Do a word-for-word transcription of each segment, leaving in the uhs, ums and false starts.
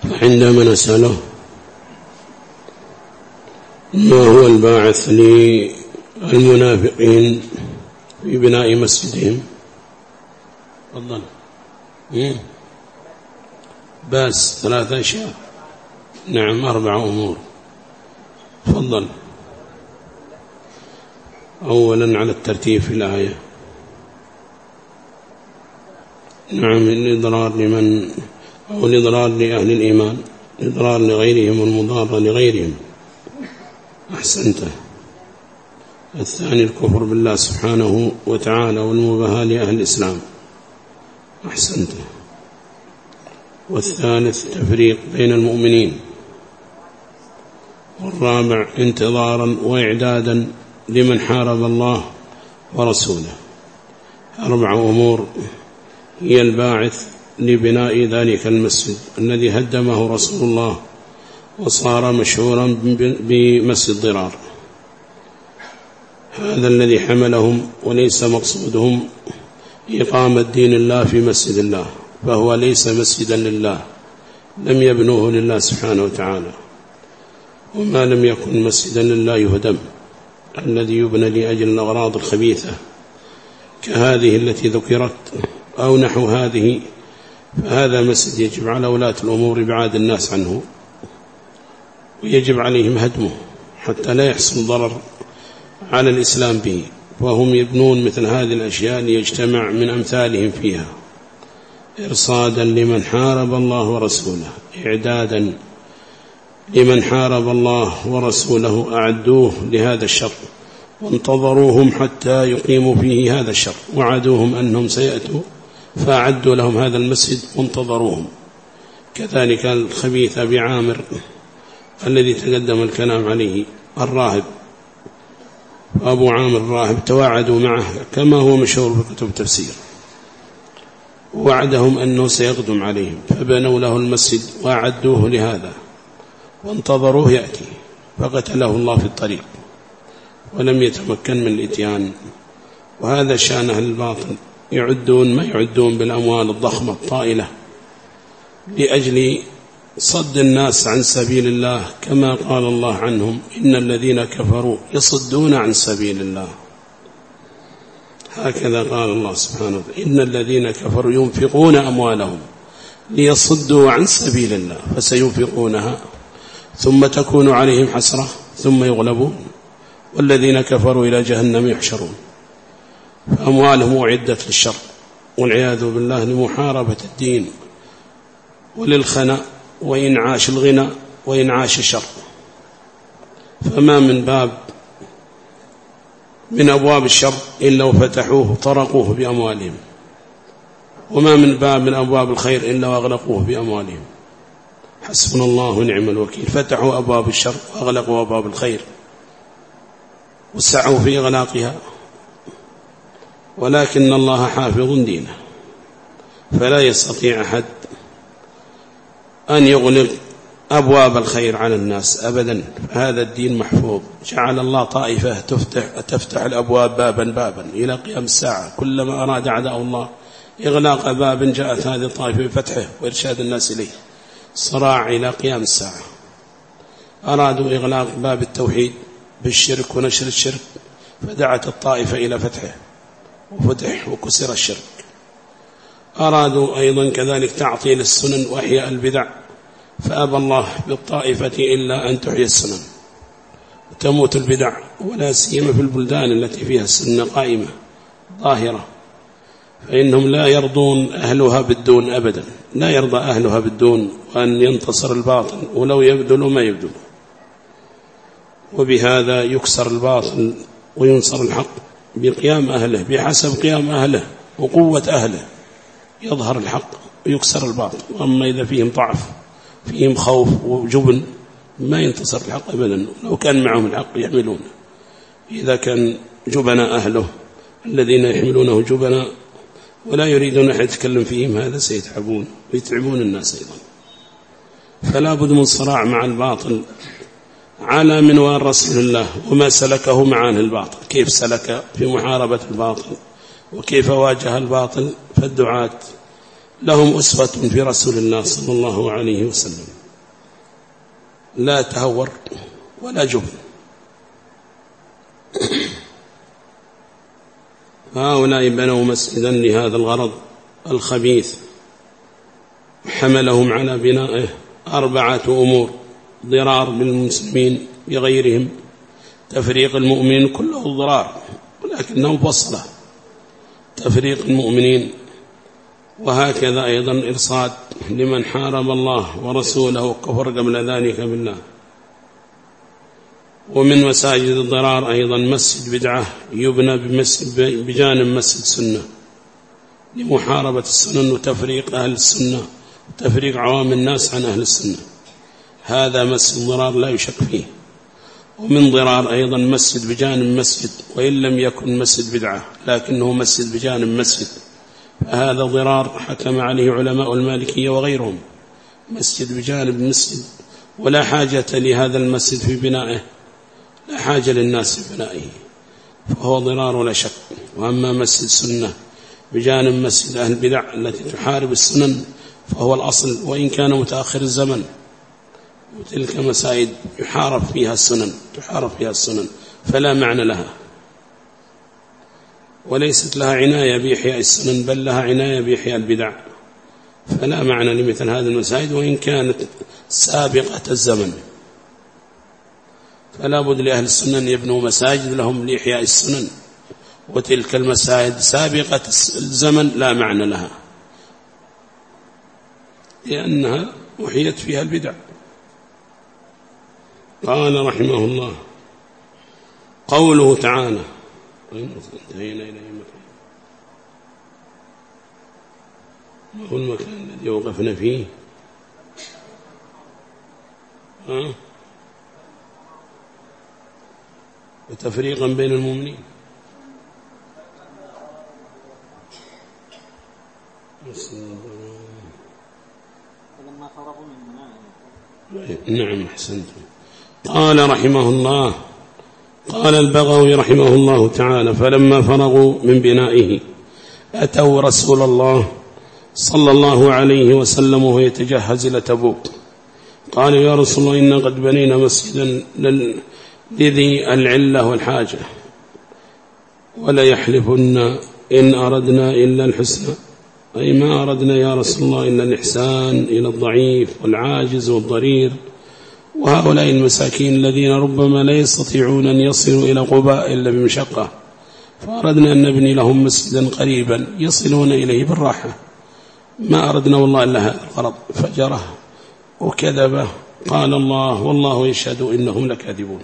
فعندما نسأله ما هو الباعث للمنافقين في بناء مسجدهم؟ تفضل. بس ثلاثة أشياء. نعم، أربع أمور. تفضل. أولا على الترتيب في الآية. نعم، الإضرار لمن أو الإضرار لأهل الإيمان، الإضرار لغيرهم والمضار لغيرهم. أحسنت. الثاني الكفر بالله سبحانه وتعالى والمباهاة لأهل الإسلام. أحسنت. والثالث تفريق بين المؤمنين. والرابع انتظارا وإعدادا لمن حارب الله ورسوله. أربع أمور هي الباعث لبناء ذلك المسجد الذي هدمه رسول الله وصار مشهورا بمسجد ضرار. هذا الذي حملهم، وليس مقصودهم إقامة دين الله في مسجد الله، فهو ليس مسجدا لله، لم يبنوه لله سبحانه وتعالى. وما لم يكن مسجدا لله يهدم، الذي يبنى لأجل الأغراض الخبيثة كهذه التي ذكرت أو نحو هذه، فهذا مسجد يجب على ولاة الأمور إبعاد الناس عنه، ويجب عليهم هدمه حتى لا يحصل ضرر على الإسلام به. وهم يبنون مثل هذه الأشياء ليجتمع من أمثالهم فيها، إرصادا لمن حارب الله ورسوله، إعدادا لمن حارب الله ورسوله، أعدوه لهذا الشر وانتظروهم حتى يقيموا فيه هذا الشر، وعدوهم أنهم سيأتوا فأعدوا لهم هذا المسجد وانتظروهم. كذلك الخبيث بعامر الذي تقدم الكلام عليه، الراهب أبو عامر الراهب، تواعدوا معه كما هو مشهور في كتب التفسير، وعدهم أنه سيقدم عليهم، فبنوا له المسجد وأعدوه لهذا وانتظروه يأتي، فقتله الله في الطريق ولم يتمكن من الإتيان. وهذا شأن أهل الباطل، يعدون ما يعدون بالأموال الضخمة الطائلة لأجل صد الناس عن سبيل الله، كما قال الله عنهم: إن الذين كفروا يصدون عن سبيل الله. هكذا قال الله سبحانه وتعالى: إن الذين كفروا ينفقون أموالهم ليصدوا عن سبيل الله فسينفقونها ثم تكون عليهم حسرة ثم يغلبون والذين كفروا إلى جهنم يحشرون. فأموالهم أعدت للشر والعياذ بالله، لمحاربة الدين وللخناء وإنعاش الغنى وإنعاش الشر. فما من باب من أبواب الشر إلا وفتحوه طرقوه بأموالهم، وما من باب من أبواب الخير إلا وأغلقوه بأموالهم. حسبنا الله ونعم الوكيل. فتحوا أبواب الشر وأغلقوا أبواب الخير وسعوا في إغلاقها، ولكن الله حافظ دينه، فلا يستطيع أحد أن يغلق أبواب الخير على الناس أبدا. هذا الدين محفوظ. جعل الله طائفة تفتح, تفتح الأبواب بابا بابا إلى قيام الساعة. كلما أراد أعداء الله إغلاق باب جاءت هذه الطائفة بفتحه وإرشاد الناس إليه، صراع إلى قيام الساعة. أرادوا إغلاق باب التوحيد بالشرك ونشر الشرك، فدعت الطائفة إلى فتحه وفتح وكسر الشرك. أرادوا أيضا كذلك تعطيل السنن وإحياء البدع، فأبى الله بالطائفة إلا أن تحيي السنن وتموت البدع، ولا سيما في البلدان التي فيها السنة قائمة ظاهرة، فإنهم لا يرضون أهلها بالدون أبدا، لا يرضى أهلها بالدون وأن ينتصر الباطل ولو يبذلوا ما يبذلوا. وبهذا يكسر الباطل وينصر الحق بقيام أهله، بحسب قيام أهله وقوة أهله يظهر الحق ويكسر الباطل. وأما إذا فيهم ضعف، فيهم خوف وجبن، ما ينتصر الحق أبدا، لو كان معهم الحق يحملونه. إذا كان جبنا أهله الذين يحملونه جبنا ولا يريدون أحد يتكلم فيهم، هذا سيتعبون ويتعبون الناس أيضا. فلا بد من صراع مع الباطل على منوال رسول الله وما سلكه مع أهل الباطل، كيف سلك في محاربة الباطل وكيف واجه الباطل. فالدعاة لهم أسوة في رسول الله صلى الله عليه وسلم. لا تهور ولا جبن. هؤلاء بنوا مسجدا لهذا الغرض الخبيث، حملهم على بنائه أربعة أمور: ضرار بالمسلمين بغيرهم، تفريق المؤمنين كله ضرار ولكنه بصلة تفريق المؤمنين، وهكذا أيضا إرصاد لمن حارب الله ورسوله كفر قبل ذلك بالله. ومن مساجد الضرار أيضا مسجد بدعة يبنى بجانب مسجد سنة لمحاربة السنن وتفريق أهل السنة وتفريق عوام الناس عن أهل السنة، هذا مسجد ضرار لا يشك فيه. ومن ضرار أيضا مسجد بجانب مسجد، وإن لم يكن مسجد بدعة لكنه مسجد بجانب مسجد، فهذا ضرار حكم عليه علماء المالكية وغيرهم، مسجد بجانب مسجد ولا حاجة لهذا المسجد في بنائه، لا حاجة للناس في بنائه، فهو ضرار ولا شك. وأما مسجد سنة بجانب مسجد أهل البدع التي تحارب السنن فهو الأصل وإن كان متأخر الزمن، وتلك مساجد يحارب فيها السنن تحارب فيها السنن فلا معنى لها، وليست لها عناية بإحياء السنن بل لها عناية بإحياء البدع، فلا معنى لمثل هذه المساجد وإن كانت سابقة الزمن. فلا بد لأهل السنن يبنوا مساجد لهم لإحياء السنن، وتلك المساجد سابقة الزمن لا معنى لها لأنها أحيت فيها البدع. قال رحمه الله: قوله تعالى انتهينا إلى مكان، ما هو المكان الذي وقفنا فيه؟ ها؟ وتفريقا بين المؤمنين. نعم أحسنتم. قال رحمه الله: قال البغوي رحمه الله تعالى: فلما فرغوا من بنائه أتوا رسول الله صلى الله عليه وسلم وهو يتجهز إلى تبوك، قال: يا رسول الله إنا قد بنينا مسجدا لذي العلة والحاجة ولا يحلفن إن أردنا إلا الحسنى، أي ما أردنا يا رسول الله إلا الإحسان إلى الضعيف والعاجز والضرير، وهؤلاء المساكين الذين ربما لا يستطيعون أن يصلوا إلى قباء إلا بمشقة، فأردنا أن نبني لهم مسجدا قريبا يصلون إليه بالراحة، ما أردنا والله إلا هذا الغرض. فجره وكذبه، قال الله: والله يشهد إنهم لكاذبون.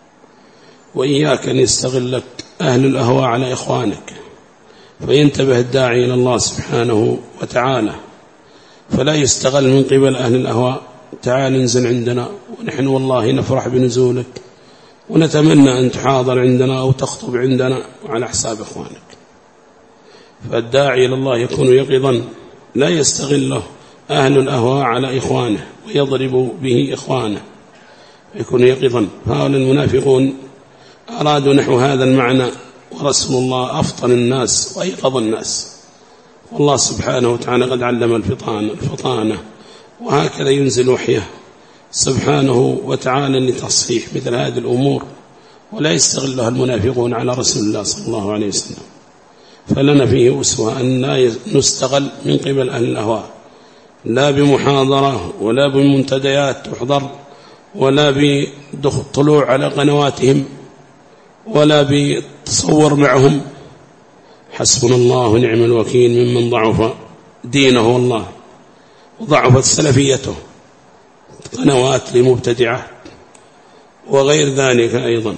وإياك أن يستغلك أهل الأهواء على إخوانك، فينتبه الداعي إلى الله سبحانه وتعالى، فلا يستغل من قبل أهل الأهواء. تعال انزل عندنا ونحن والله نفرح بنزولك ونتمنى أن تحاضر عندنا أو تخطب عندنا على حساب إخوانك. فالداعي إلى الله يكون يقظا، لا يستغله أهل الأهواء على إخوانه ويضرب به إخوانه، يكون يقظا. هؤلاء المنافقون أرادوا نحو هذا المعنى، ورسول الله أفطن الناس وأيقظ الناس، والله سبحانه وتعالى قد علم الفطانة الفطانة وهكذا ينزل وحيه سبحانه وتعالى لتصحيح مثل هذه الأمور، ولا يستغلها المنافقون على رسول الله صلى الله عليه وسلم. فلنا فيه أسوة أن لا نستغل من قبل أهل الأهواء، لا بمحاضرة ولا بمنتديات تحضر ولا بطلوع على قنواتهم ولا بتصور معهم. حسبنا الله ونعم الوكيل ممن ضعف دينه والله وضعفت سلفيته، قنوات لمبتدعات وغير ذلك أيضا،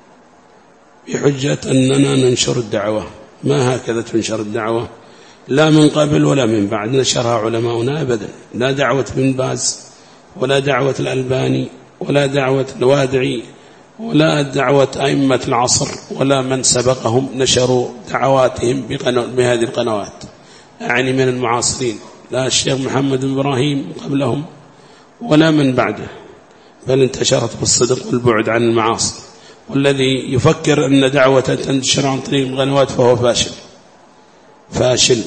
بحجة أننا ننشر الدعوة. ما هكذا تنشر الدعوة، لا من قبل ولا من بعد نشرها علماؤنا أبدا، لا دعوة بن باز ولا دعوة الألباني ولا دعوة الوادعي ولا دعوة أئمة العصر ولا من سبقهم نشروا دعواتهم بهذه القنوات، يعني من المعاصرين، لا الشيخ محمد بن إبراهيم قبلهم ولا من بعده، بل انتشرت بالصدق والبعد عن المعاصي. والذي يفكر أن دعوة تنتشر عن طريق القنوات فهو فاشل فاشل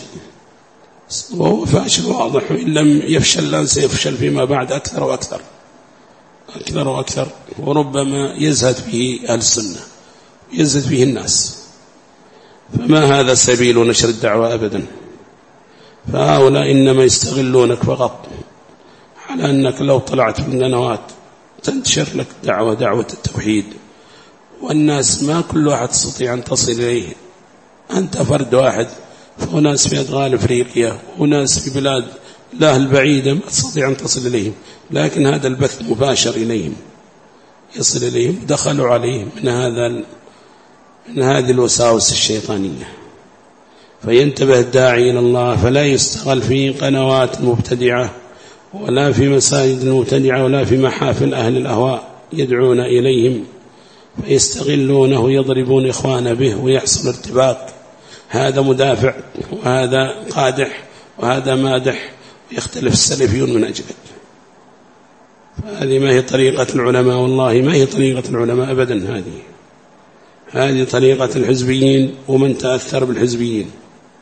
وهو فاشل واضح، وإن لم يفشل لن سيفشل فيما بعد أكثر وأكثر. أكثر وأكثر، وربما يزهد فيه أهل السنة يزهد فيه الناس، فما هذا سبيل نشر الدعوة أبدا. فهؤلاء إنما يستغلونك فقط على أنك لو طلعت في القنوات تنتشر لك دعوة دعوة التوحيد، والناس ما كل واحد تستطيع أن تصل إليه. أنت فرد واحد، فناس في أدغال أفريقيا وناس في بلاد الله البعيدة ما تستطيع أن تصل إليهم، لكن هذا البث مباشر إليهم يصل إليهم، دخلوا عليه من هذا من هذه الوساوس الشيطانية. فينتبه الداعي إلى الله، فلا يستغل في قنوات مبتدعة ولا في مساجد المبتدعة ولا في محافل أهل الأهواء يدعون إليهم فيستغلونه، يضربون إخوان به ويحصل ارتباك، هذا مدافع وهذا قادح وهذا مادح، ويختلف السلفيون من أجله. فهذه ما هي طريقة العلماء، والله ما هي طريقة العلماء أبدا، هذه هذه طريقة الحزبيين ومن تأثر بالحزبيين.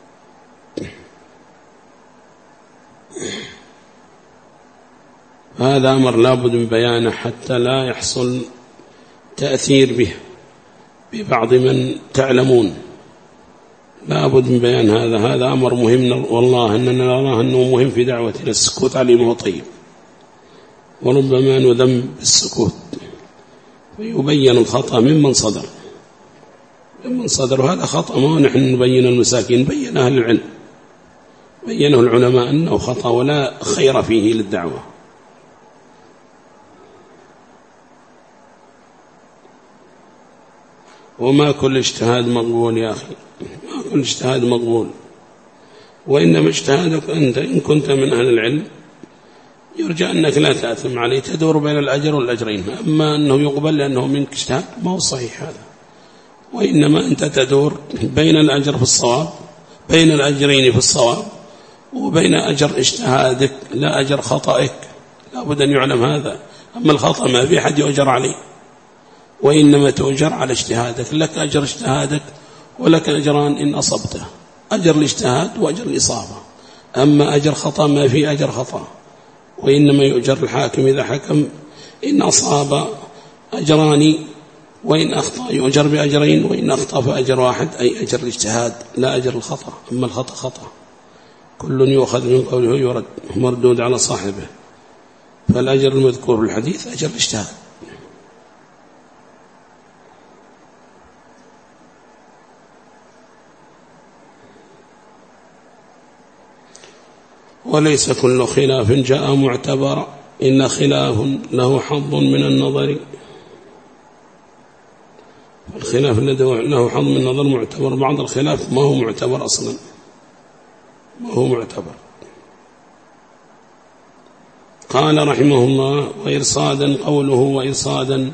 هذا أمر لابد من بيانه حتى لا يحصل تأثير به ببعض من تعلمون، لابد من بيان هذا. هذا أمر مهم والله، أننا نراه أنه مهم في دعوتنا. السكوت عليه ما هو طيب، وربما نذم بالسكوت ويبين الخطأ ممن صدر ممن صدر وهذا خطأ، ما نحن نبين المساكين، بين أهل العلم، بينه العلماء أنه خطأ ولا خير فيه للدعوة. وما كل اجتهاد مقبول يا أخي، ما كل اجتهاد مقبول، وإنما اجتهادك أنت إن كنت من أهل العلم يرجى أنك لا تأثم عليه، تدور بين الأجر والأجرين. أما أنه يقبل لأنه منك اجتهاد ما هو صحيح هذا، وإنما أنت تدور بين الأجر في الصواب، بين الأجرين في الصواب، وبين أجر اجتهادك لا أجر خطأك، لا بد أن يعلم هذا. أما الخطأ ما في أحد يؤجر عليه، وإنما تؤجر على اجتهادك، لك أجر اجتهادك ولك أجران إن أصبته، أجر الاجتهاد وأجر الإصابة. أما أجر خطأ ما في أجر خطأ، وإنما يؤجر الحاكم إذا حكم إن أصاب أجران وإن أخطأ يؤجر بأجرين، وإن أخطأ فأجر واحد أي أجر الاجتهاد لا أجر الخطأ. أما الخطأ خطأ، كل يؤخذ من قوله يرد مردود على صاحبه، فالأجر المذكور في الحديث أجر الاجتهاد. وليس كل خلاف جاء معتبرا، إن خلاف له حظ من النظر. الخلاف الذي له حظ من النظر معتبر، بعض الخلاف ما هو معتبر أصلا، ما هو معتبر. قال رحمه الله: وإرصادا قوله وإرصادا.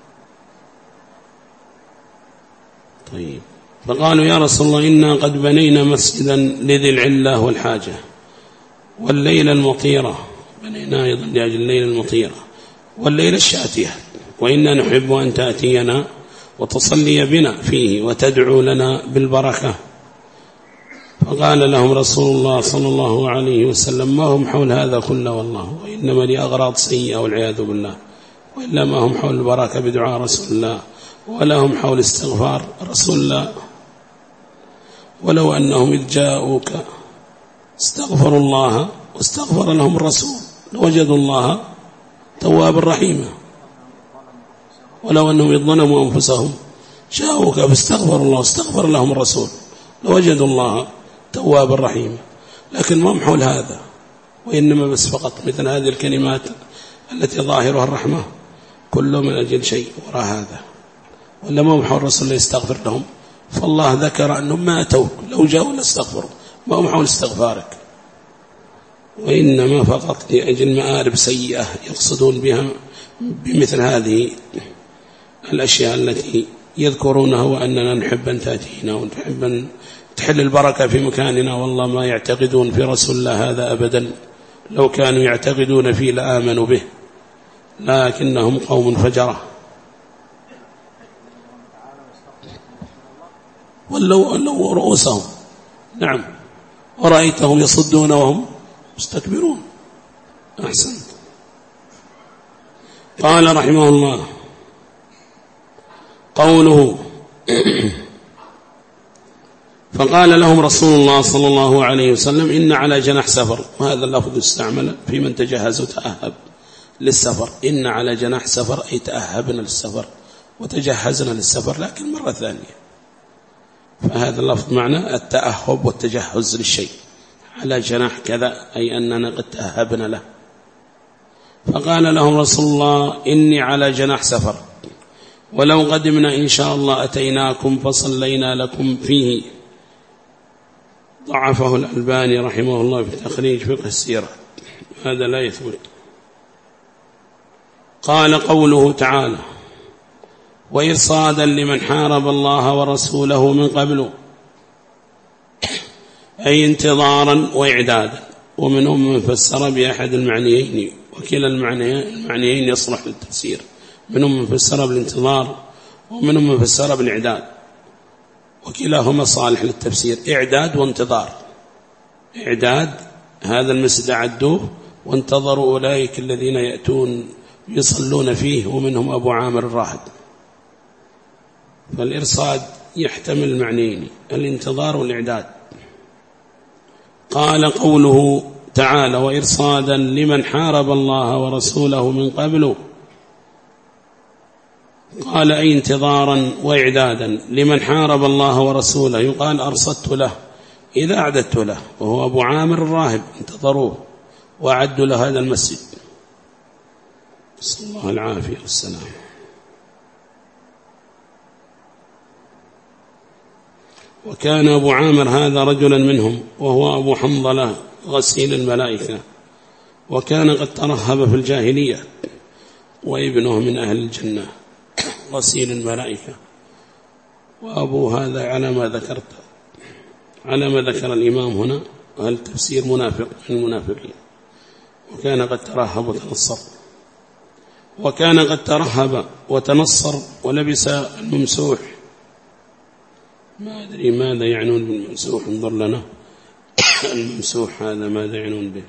طيب، فقالوا يا رسول الله إنا قد بنينا مسجدا لذي العلة والحاجة والليلة المطيرة، بنينا أيضا لأجل الليلة المطيرة والليلة الشاتية، وإنا نحب أن تأتينا وتصلي بنا فيه وتدعو لنا بالبركة. فقال لهم رسول الله صلى الله عليه وسلم: ما هم حول هذا كله والله، وإنما لأغراض سيئة والعياذ بالله، وإلا ما هم حول البركة بدعاء رسول الله، ولا هم حول استغفار رسول الله. ولو أنهم إذ جاءوك استغفروا الله واستغفر لهم الرسول لوجدوا الله توابا رحيما. ولو أنهم إذ ظلموا أنفسهم جاءوك فاستغفروا الله واستغفر لهم الرسول لوجدوا الله توابا رحيما. لكن ما هم حول هذا، وإنما بس فقط مثل هذه الكلمات التي ظاهرها الرحمة، كله من أجل شيء وراء هذا. ولا ما هم حول الرسول يستغفر لهم، فالله ذكر أنهم ما أتوا لو جاءوا لاستغفروا، ما هم حول استغفارك، وإنما فقط لأجل مآرب سيئة يقصدون بها بمثل هذه الأشياء التي يذكرونها، وأننا نحب أن تأتينا ونحب أن تحل البركة في مكاننا. والله ما يعتقدون في رسول الله هذا أبدا، لو كانوا يعتقدون فيه لآمنوا به، لكنهم قوم فجرة. ولو لو رؤوسهم، نعم، ورأيتهم يصدون وهم مستكبرون. أحسنت. قال رحمه الله قوله فقال لهم رسول الله صلى الله عليه وسلم إن على جناح سفر، وهذا اللفظ استعمل في من تجهز وتأهب للسفر. إن على جناح سفر أي تأهبنا للسفر وتجهزنا للسفر، لكن مرة ثانية، فهذا اللفظ معنى التأهب والتجهز للشيء. على جناح كذا أي أننا قد تأهبنا له. فقال لهم رسول الله إني على جناح سفر، ولو قدمنا إن شاء الله أتيناكم فصلينا لكم فيه. ضعفه الألباني رحمه الله في تخريج فقه السيرة، هذا لا يثبت. قال قوله تعالى وإرصادا لمن حارب الله ورسوله من قبل، أي انتظارا وإعدادا. ومنهم من فسر بأحد المعنيين، وكلا المعنيين يصلح للتفسير. منهم من فسر بالانتظار، ومنهم من فسر بالإعداد، وكلاهما صالح للتفسير، إعداد وانتظار. إعداد هذا المسجد عدوه وانتظروا أولئك الذين يأتون يصلون فيه، ومنهم أبو عامر الراهب. فالإرصاد يحتمل المعنيين، الانتظار والإعداد. قال قوله تعالى وإرصادا لمن حارب الله ورسوله من قبل، قال أي انتظارا وإعدادا لمن حارب الله ورسوله. يقال أرصدت له إذا أعددت له، وهو أبو عامر الراهب، انتظروه وأعدوا له هذا المسجد. صلى الله العافية والسلام. وكان أبو عامر هذا رجلا منهم، وهو أبو حنظلة غسيل الملائكة، وكان قد ترهب في الجاهلية، وابنه من أهل الجنة غسيل الملائكة. وأبو هذا على ما ذكرت، على ما ذكر الإمام هنا، هل تفسير منافق من المنافقين. وكان قد ترهب وتنصر، وكان قد ترهب وتنصر ولبس الممسوح. ما أدري ماذا يعنون بالممسوح، انظر لنا الممسوح هذا ماذا يعنون به.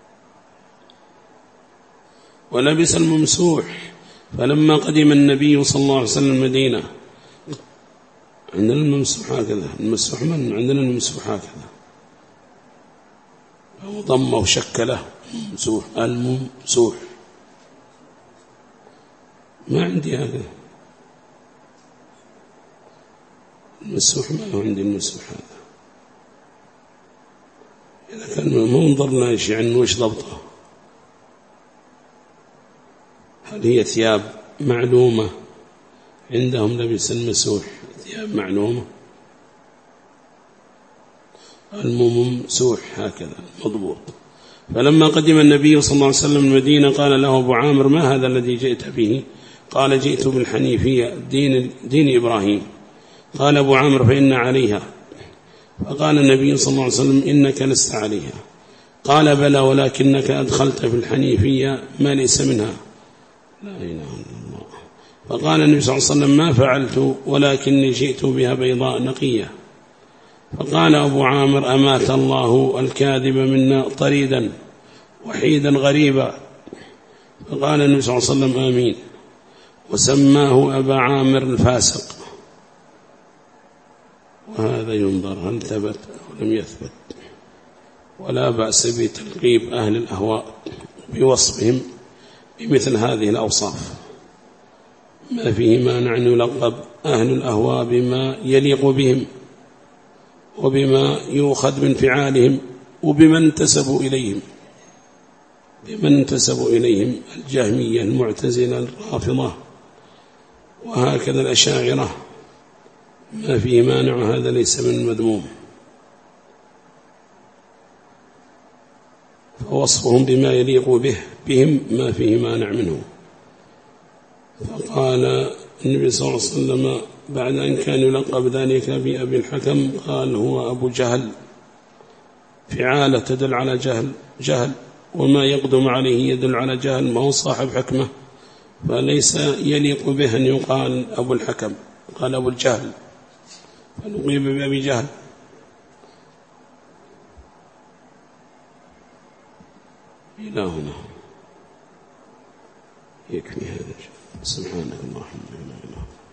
ولبس الممسوح. فلما قدم النبي صلى الله عليه وسلم المدينة، عندنا الممسوح هكذا، الممسوح من عندنا الممسوح هكذا، أو ضم أو شكله ممسوح، الممسوح ما عندي هكذا. الممسوح ما هو عندي الممسوح هذا. إذا كان ما انظرنا إيش يعني وش ضبطه. هل هي ثياب معلومة عندهم لبس المسوح، ثياب معلومة، الممسوح هكذا مضبوط. فلما قدم النبي صلى الله عليه وسلم المدينة قال له أبو عامر ما هذا الذي جئت به؟ قال جئت بالحنيفية، دين, دين إبراهيم. قال أبو عامر فإن عليها. فقال النبي صلى الله عليه وسلم إنك لست عليها. قال بلى ولكنك أدخلت في الحنيفية ما ليس منها. لا إله إلا الله. فقال النبي صلى الله عليه وسلم ما فعلت ولكني جئت بها بيضاء نقية. فقال أبو عامر أمات الله الكاذب منا طريدا وحيدا غريبا. فقال النبي صلى الله عليه وسلم آمين، وسماه أبا عامر الفاسق. وهذا ينظر هل ثبت أو لم يثبت. ولا بأس بتلقيب أهل الأهواء بوصفهم بمثل هذه الأوصاف، ما فيه مانع أن يلقب أهل الأهواء بما يليق بهم وبما يؤخذ من فعالهم وبمن انتسبوا إليهم، بمن انتسبوا إليهم الجهمية المعتزلة الرافضة وهكذا الأشاعرة، ما فيه مانع، هذا ليس من المذموم. فوصفهم بما يليق به بهم ما فيه مانع منه. فقال النبي صلى الله عليه وسلم بعد أن كان يلقب ذلك بأبي الحكم قال هو أبو جهل، فعالة تدل على جهل جهل وما يقدم عليه يدل على جهل، ما هو صاحب حكمة، فليس يليق به أن يقال أبو الحكم، قال أبو الجهل، فنقيب بأبي جهل. إلى هنا يكفي هذا. سبحانك اللهم وبحمدك.